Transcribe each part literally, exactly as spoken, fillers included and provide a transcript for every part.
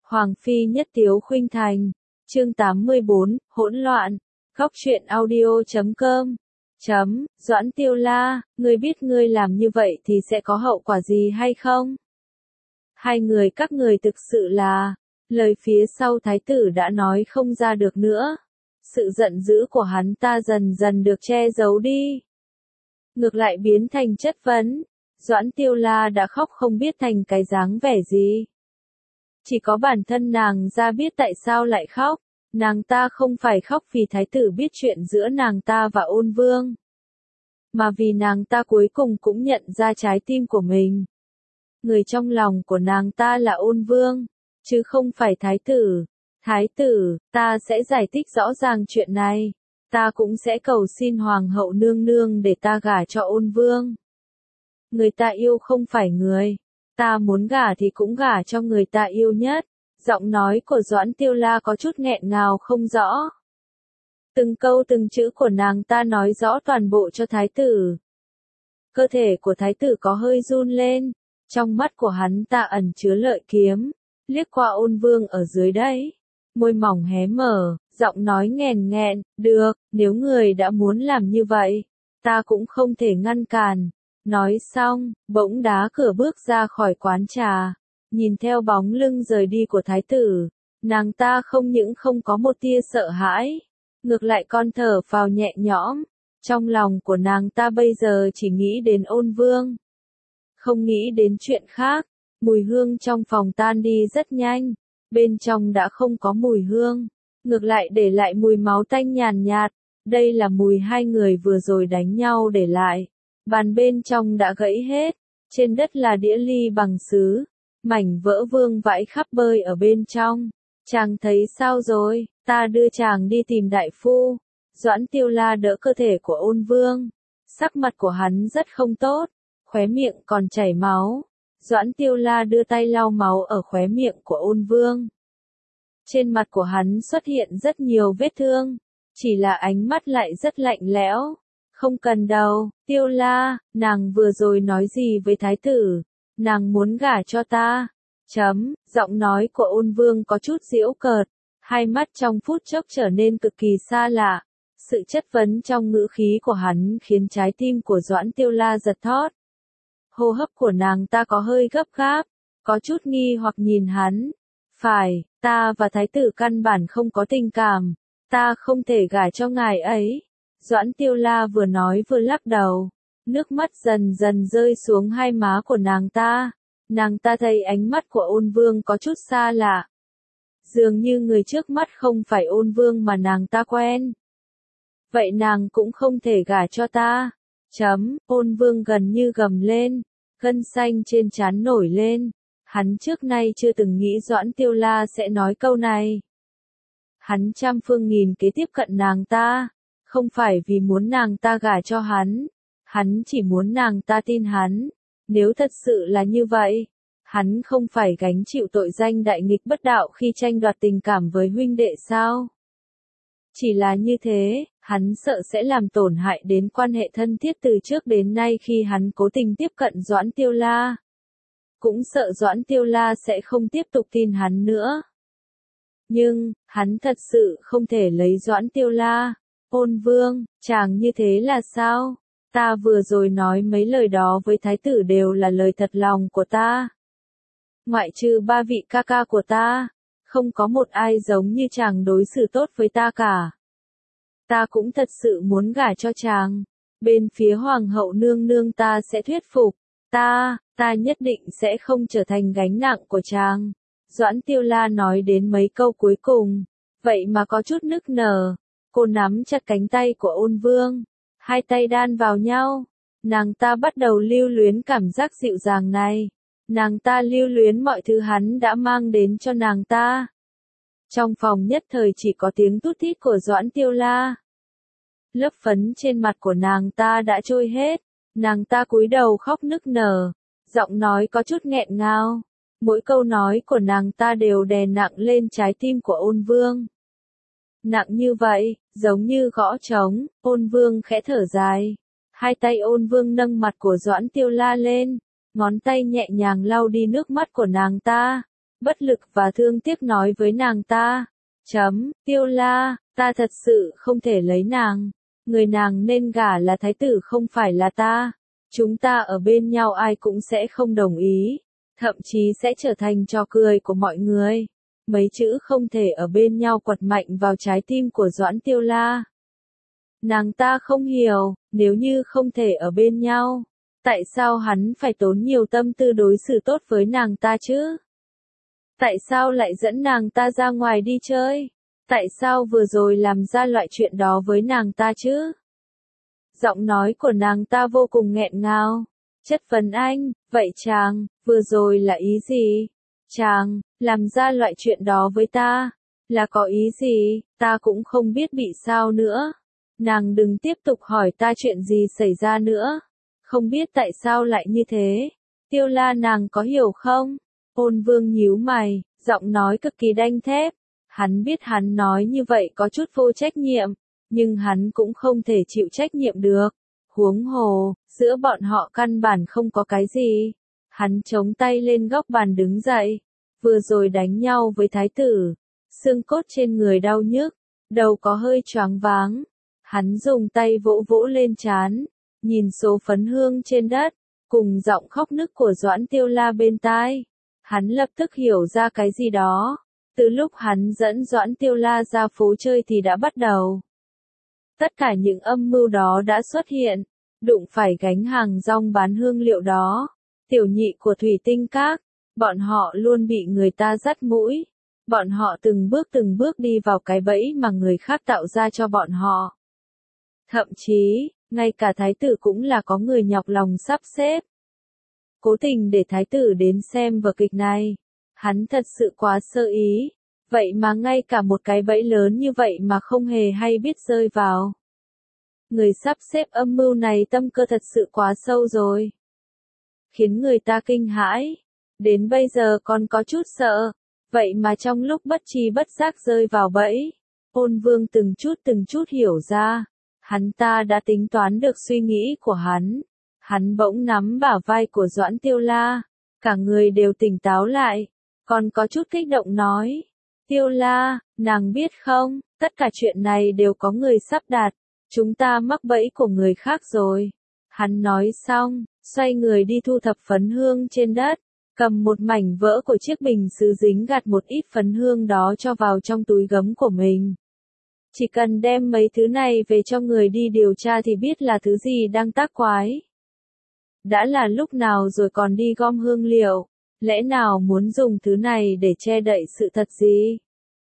Hoàng phi nhất tiếu khuynh thành. Chương tám mươi bốn, hỗn loạn. Góc truyện audio chấm com. Chấm, Doãn Tiêu La, ngươi biết ngươi làm như vậy thì sẽ có hậu quả gì hay không? Hai người các người thực sự là, lời phía sau thái tử đã nói không ra được nữa. Sự giận dữ của hắn ta dần dần được che giấu đi. Ngược lại biến thành chất vấn. Doãn Tiêu La đã khóc không biết thành cái dáng vẻ gì. Chỉ có bản thân nàng ra biết tại sao lại khóc. Nàng ta không phải khóc vì thái tử biết chuyện giữa nàng ta và Ôn Vương, mà vì nàng ta cuối cùng cũng nhận ra trái tim của mình. Người trong lòng của nàng ta là Ôn Vương, chứ không phải thái tử. Thái tử, ta sẽ giải thích rõ ràng chuyện này. Ta cũng sẽ cầu xin Hoàng hậu nương nương để ta gả cho Ôn Vương. Người ta yêu không phải người. Ta muốn gả thì cũng gả cho người ta yêu nhất. Giọng nói của Doãn Tiêu La có chút nghẹn ngào không rõ. Từng câu từng chữ của nàng ta nói rõ toàn bộ cho thái tử. Cơ thể của thái tử có hơi run lên. Trong mắt của hắn ta ẩn chứa lợi kiếm. Liếc qua Ôn Vương ở dưới đấy. Môi mỏng hé mở, giọng nói nghèn nghẹn, được, nếu người đã muốn làm như vậy, ta cũng không thể ngăn cản. Nói xong, bỗng đá cửa bước ra khỏi quán trà. Nhìn theo bóng lưng rời đi của thái tử, nàng ta không những không có một tia sợ hãi, ngược lại con thở phào nhẹ nhõm. Trong lòng của nàng ta bây giờ chỉ nghĩ đến Ôn Vương, không nghĩ đến chuyện khác. Mùi hương trong phòng tan đi rất nhanh, bên trong đã không có mùi hương, ngược lại để lại mùi máu tanh nhàn nhạt. Đây là mùi hai người vừa rồi đánh nhau để lại. Bàn bên trong đã gãy hết, trên đất là đĩa ly bằng sứ. Mảnh vỡ vương vãi khắp bơi ở bên trong. Chàng thấy sao rồi? Ta đưa chàng đi tìm đại phu. Doãn Tiêu La đỡ cơ thể của Ôn Vương. Sắc mặt của hắn rất không tốt, khóe miệng còn chảy máu. Doãn Tiêu La đưa tay lau máu ở khóe miệng của Ôn Vương. Trên mặt của hắn xuất hiện rất nhiều vết thương, chỉ là ánh mắt lại rất lạnh lẽo. Không cần đâu, Tiêu La, nàng vừa rồi nói gì với thái tử? Nàng muốn gả cho ta. Chấm, giọng nói của Ôn Vương có chút giễu cợt, hai mắt trong phút chốc trở nên cực kỳ xa lạ. Sự chất vấn trong ngữ khí của hắn khiến trái tim của Doãn Tiêu La giật thót. Hô hấp của nàng ta có hơi gấp gáp, có chút nghi hoặc nhìn hắn. Phải, ta và thái tử căn bản không có tình cảm, ta không thể gả cho ngài ấy. Doãn Tiêu La vừa nói vừa lắc đầu. Nước mắt dần dần rơi xuống hai má của nàng ta. Nàng ta thấy ánh mắt của Ôn Vương có chút xa lạ. Dường như người trước mắt không phải Ôn Vương mà nàng ta quen. Vậy nàng cũng không thể gả cho ta. Chấm, Ôn Vương gần như gầm lên. Gân xanh trên trán nổi lên. Hắn trước nay chưa từng nghĩ Doãn Tiêu La sẽ nói câu này. Hắn trăm phương nghìn kế tiếp cận nàng ta. Không phải vì muốn nàng ta gả cho hắn. Hắn chỉ muốn nàng ta tin hắn. Nếu thật sự là như vậy, hắn không phải gánh chịu tội danh đại nghịch bất đạo khi tranh đoạt tình cảm với huynh đệ sao? Chỉ là như thế, hắn sợ sẽ làm tổn hại đến quan hệ thân thiết từ trước đến nay khi hắn cố tình tiếp cận Doãn Tiêu La. Cũng sợ Doãn Tiêu La sẽ không tiếp tục tin hắn nữa. Nhưng, hắn thật sự không thể lấy Doãn Tiêu La. Ôn Vương, chàng như thế là sao? Ta vừa rồi nói mấy lời đó với thái tử đều là lời thật lòng của ta. Ngoại trừ ba vị ca ca của ta, không có một ai giống như chàng đối xử tốt với ta cả. Ta cũng thật sự muốn gả cho chàng. Bên phía Hoàng hậu nương nương ta sẽ thuyết phục. Ta, ta nhất định sẽ không trở thành gánh nặng của chàng. Doãn Tiêu La nói đến mấy câu cuối cùng, vậy mà có chút nức nở. Cô nắm chặt cánh tay của Ôn Vương. Hai tay đan vào nhau. Nàng ta bắt đầu lưu luyến cảm giác dịu dàng này. Nàng ta lưu luyến mọi thứ hắn đã mang đến cho nàng ta. Trong phòng nhất thời chỉ có tiếng tút thít của Doãn Tiêu La. Lớp phấn trên mặt của nàng ta đã trôi hết. Nàng ta cúi đầu khóc nức nở. Giọng nói có chút nghẹn ngào. Mỗi câu nói của nàng ta đều đè nặng lên trái tim của Ôn Vương. Nặng như vậy, giống như gõ trống. Ôn Vương khẽ thở dài. Hai tay Ôn Vương nâng mặt của Doãn Tiêu La lên, ngón tay nhẹ nhàng lau đi nước mắt của nàng ta. bất lực và thương tiếc nói với nàng ta. Chấm, Tiêu La, ta thật sự không thể lấy nàng. Người nàng nên gả là thái tử không phải là ta. Chúng ta ở bên nhau ai cũng sẽ không đồng ý. Thậm chí sẽ trở thành trò cười của mọi người. Mấy chữ không thể ở bên nhau quật mạnh vào trái tim của Doãn Tiêu La. Nàng ta không hiểu, nếu như không thể ở bên nhau, tại sao hắn phải tốn nhiều tâm tư đối xử tốt với nàng ta chứ? Tại sao lại dẫn nàng ta ra ngoài đi chơi? Tại sao vừa rồi làm ra loại chuyện đó với nàng ta chứ? Giọng nói của nàng ta vô cùng nghẹn ngào. Chất vấn anh, vậy chàng, vừa rồi là ý gì? Chàng, làm ra loại chuyện đó với ta, là có ý gì? Ta cũng không biết bị sao nữa. Nàng đừng tiếp tục hỏi ta chuyện gì xảy ra nữa. Không biết tại sao lại như thế. Tiêu La nàng có hiểu không? Ôn Vương nhíu mày, giọng nói cực kỳ đanh thép. Hắn biết hắn nói như vậy có chút vô trách nhiệm, nhưng hắn cũng không thể chịu trách nhiệm được. Huống hồ, giữa bọn họ căn bản không có cái gì. Hắn chống tay lên góc bàn đứng dậy. Vừa rồi đánh nhau với thái tử. Xương cốt trên người đau nhức. Đầu có hơi choáng váng. Hắn dùng tay vỗ vỗ lên trán. Nhìn số phấn hương trên đất. Cùng giọng khóc nức của Doãn Tiêu La bên tai. Hắn lập tức hiểu ra cái gì đó. Từ lúc hắn dẫn Doãn Tiêu La ra phố chơi thì đã bắt đầu. Tất cả những âm mưu đó đã xuất hiện. Đụng phải gánh hàng rong bán hương liệu đó. Tiểu nhị của Thủy Tinh Các. Bọn họ luôn bị người ta dắt mũi. Bọn họ từng bước từng bước đi vào cái bẫy mà người khác tạo ra cho bọn họ. Thậm chí, ngay cả thái tử cũng là có người nhọc lòng sắp xếp. Cố tình để thái tử đến xem vở kịch này. Hắn thật sự quá sơ ý. Vậy mà ngay cả một cái bẫy lớn như vậy mà không hề hay biết rơi vào. Người sắp xếp âm mưu này tâm cơ thật sự quá sâu rồi. Khiến người ta kinh hãi. Đến bây giờ còn có chút sợ. Vậy mà trong lúc bất tri bất giác rơi vào bẫy. Ôn Vương từng chút từng chút hiểu ra. Hắn ta đã tính toán được suy nghĩ của hắn. Hắn bỗng nắm bả vai của Doãn Tiêu La. Cả người đều tỉnh táo lại. Còn có chút kích động nói. Tiêu La, nàng biết không, tất cả chuyện này đều có người sắp đặt. Chúng ta mắc bẫy của người khác rồi. Hắn nói xong, xoay người đi thu thập phấn hương trên đất. Cầm một mảnh vỡ của chiếc bình sứ dính gạt một ít phấn hương đó cho vào trong túi gấm của mình. Chỉ cần đem mấy thứ này về cho người đi điều tra thì biết là thứ gì đang tác quái. Đã là lúc nào rồi còn đi gom hương liệu, lẽ nào muốn dùng thứ này để che đậy sự thật gì?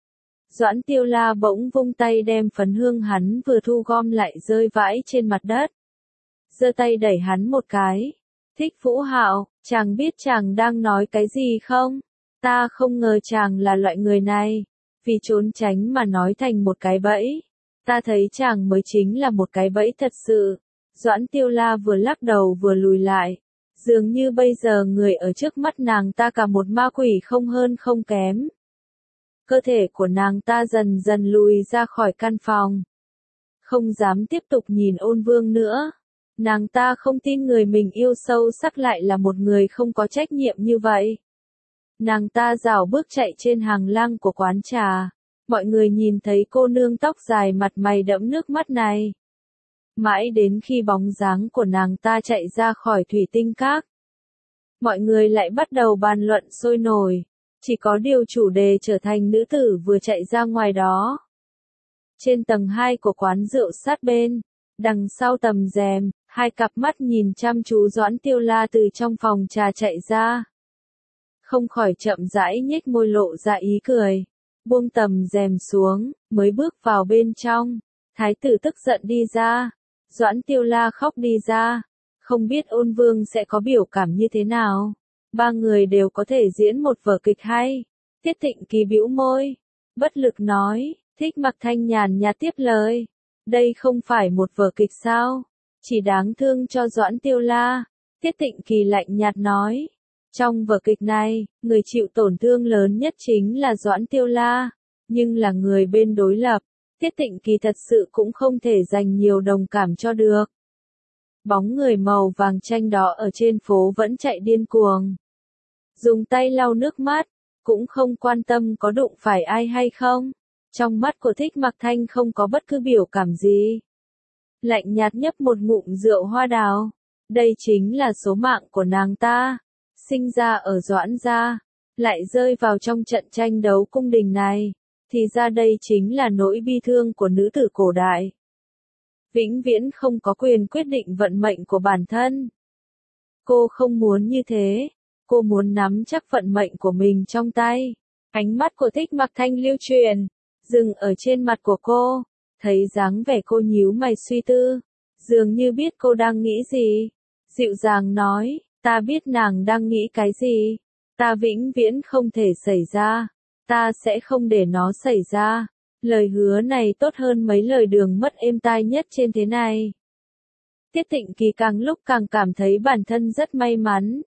Doãn Tiêu La bỗng vung tay đem phấn hương hắn vừa thu gom lại rơi vãi trên mặt đất. Giơ tay đẩy hắn một cái. Thích Vũ Hạo, chàng biết chàng đang nói cái gì không? Ta không ngờ chàng là loại người này. Vì trốn tránh mà nói thành một cái bẫy. Ta thấy chàng mới chính là một cái bẫy thật sự. Doãn Tiêu La vừa lắc đầu vừa lùi lại. Dường như bây giờ người ở trước mắt nàng ta cả một ma quỷ không hơn không kém. Cơ thể của nàng ta dần dần lùi ra khỏi căn phòng. Không dám tiếp tục nhìn Ôn Vương nữa. Nàng ta không tin người mình yêu sâu sắc lại là một người không có trách nhiệm như vậy. Nàng ta rảo bước chạy trên hàng lang của quán trà. Mọi người nhìn thấy cô nương tóc dài mặt mày đẫm nước mắt này. Mãi đến khi bóng dáng của nàng ta chạy ra khỏi Thủy Tinh Các. Mọi người lại bắt đầu bàn luận sôi nổi. Chỉ có điều chủ đề trở thành nữ tử vừa chạy ra ngoài đó. Trên tầng hai của quán rượu sát bên, đằng sau tầm rèm, hai cặp mắt nhìn chăm chú Doãn Tiêu La từ trong phòng trà chạy ra. Không khỏi chậm rãi nhếch môi lộ ra ý cười. Buông tầm rèm xuống, mới bước vào bên trong. Thái tử tức giận đi ra. Doãn Tiêu La khóc đi ra. Không biết Ôn Vương sẽ có biểu cảm như thế nào. Ba người đều có thể diễn một vở kịch hay. Tiết Thịnh Kỳ bĩu môi. Bất lực nói, Thích Mặc Thanh nhàn nhạt tiếp lời. Đây không phải một vở kịch sao? Chỉ đáng thương cho Doãn Tiêu La. Tiết Thịnh Kỳ lạnh nhạt nói. Trong vở kịch này, người chịu tổn thương lớn nhất chính là Doãn Tiêu La. Nhưng là người bên đối lập. Tiết Thịnh Kỳ thật sự cũng không thể dành nhiều đồng cảm cho được. Bóng người màu vàng chanh đó ở trên phố vẫn chạy điên cuồng. Dùng tay lau nước mắt, cũng không quan tâm có đụng phải ai hay không. Trong mắt của Thích Mặc Thanh không có bất cứ biểu cảm gì. Lạnh nhạt nhấp một ngụm rượu hoa đào. Đây chính là số mạng của nàng ta. Sinh ra ở Doãn gia, lại rơi vào trong trận tranh đấu cung đình này. Thì ra đây chính là nỗi bi thương của nữ tử cổ đại. Vĩnh viễn không có quyền quyết định vận mệnh của bản thân. Cô không muốn như thế. Cô muốn nắm chắc vận mệnh của mình trong tay. Ánh mắt của Thích Mặc Thanh lưu truyền, dừng ở trên mặt của cô. Thấy dáng vẻ cô nhíu mày suy tư. Dường như biết cô đang nghĩ gì. Dịu dàng nói, ta biết nàng đang nghĩ cái gì. Ta vĩnh viễn không thể xảy ra. Ta sẽ không để nó xảy ra. Lời hứa này tốt hơn mấy lời đường mất êm tai nhất trên thế này. Tiết Tịnh Kỳ càng lúc càng cảm thấy bản thân rất may mắn.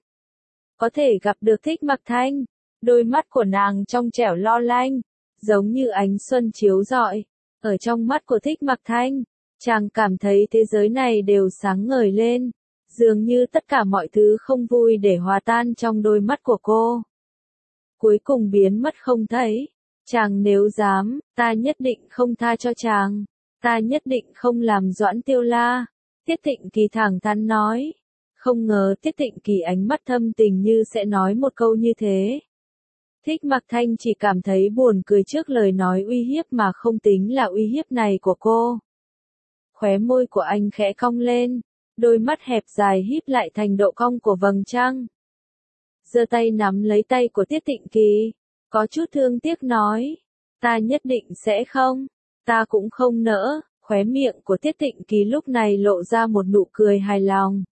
Có thể gặp được Thích Mặc Thanh. Đôi mắt của nàng trong trẻo lo lanh, giống như ánh xuân chiếu rọi. Ở trong mắt của Thích Mặc Thanh, chàng cảm thấy thế giới này đều sáng ngời lên. Dường như tất cả mọi thứ không vui để hòa tan trong đôi mắt của cô. Cuối cùng biến mất không thấy. Chàng nếu dám, ta nhất định không tha cho chàng. Ta nhất định không làm Doãn Tiêu La. Tiết Tịnh Kỳ thẳng thắn nói. Không ngờ Tiết Tịnh Kỳ ánh mắt thâm tình như sẽ nói một câu như thế. Thích Mặc Thanh chỉ cảm thấy buồn cười trước lời nói uy hiếp mà không tính là uy hiếp này của cô. Khóe môi của anh khẽ cong lên, đôi mắt hẹp dài híp lại thành độ cong của vầng trăng. Giơ tay nắm lấy tay của Tiết Tịnh Kỳ, có chút thương tiếc nói, ta nhất định sẽ không, ta cũng không nỡ. Khóe miệng của Tiết Tịnh Kỳ lúc này lộ ra một nụ cười hài lòng.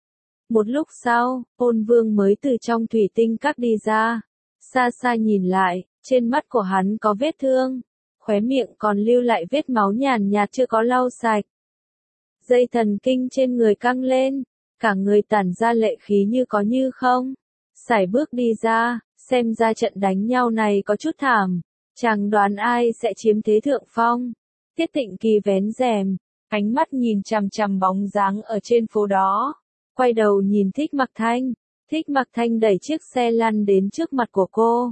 Một lúc sau, Ôn Vương mới từ trong thủy tinh các đi ra. Xa xa nhìn lại, trên mắt của hắn có vết thương, khóe miệng còn lưu lại vết máu nhàn nhạt chưa có lau sạch. Dây thần kinh trên người căng lên, cả người tản ra lệ khí như có như không. Sải bước đi ra, xem ra trận đánh nhau này có chút thảm, chàng đoán ai sẽ chiếm thế thượng phong. Tiết Tịnh Kỳ vén rèm, ánh mắt nhìn chằm chằm bóng dáng ở trên phố đó, quay đầu nhìn Thích Mặc Thanh. Thích Mặc Thanh đẩy chiếc xe lăn đến trước mặt của cô.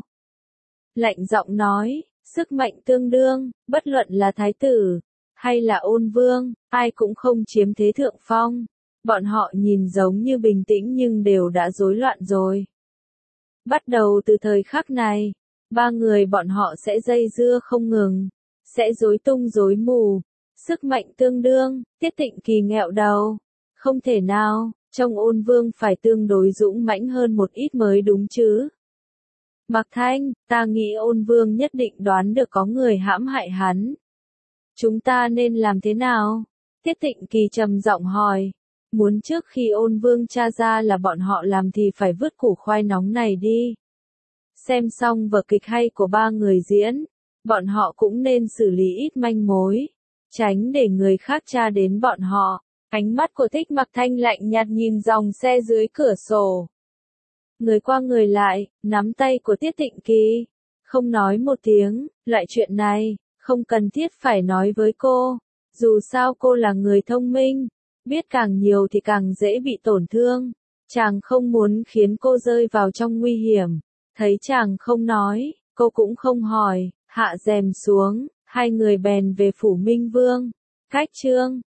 Lạnh giọng nói, sức mạnh tương đương, bất luận là thái tử, hay là Ôn Vương, ai cũng không chiếm thế thượng phong. Bọn họ nhìn giống như bình tĩnh nhưng đều đã rối loạn rồi. Bắt đầu từ thời khắc này, ba người bọn họ sẽ dây dưa không ngừng, sẽ rối tung rối mù. Sức mạnh tương đương, Tiết Tịnh Kỳ nghẹo đầu. Không thể nào. Trong Ôn Vương phải tương đối dũng mãnh hơn một ít mới đúng chứ. Mặc Thanh, ta nghĩ Ôn Vương nhất định đoán được có người hãm hại hắn. Chúng ta nên làm thế nào? Tiết Tịnh Kỳ trầm giọng hỏi. Muốn trước khi Ôn Vương tra ra là bọn họ làm thì phải vứt củ khoai nóng này đi. Xem xong vở kịch hay của ba người diễn, bọn họ cũng nên xử lý ít manh mối, tránh để người khác tra đến bọn họ. Ánh mắt của Thích Mặc Thanh lạnh nhạt nhìn dòng xe dưới cửa sổ. Người qua người lại, nắm tay của Tiết Tịnh Kỳ. Không nói một tiếng, loại chuyện này, không cần thiết phải nói với cô. Dù sao cô là người thông minh, biết càng nhiều thì càng dễ bị tổn thương. Chàng không muốn khiến cô rơi vào trong nguy hiểm. Thấy chàng không nói, cô cũng không hỏi, hạ rèm xuống, hai người bèn về phủ Minh Vương. Cách chương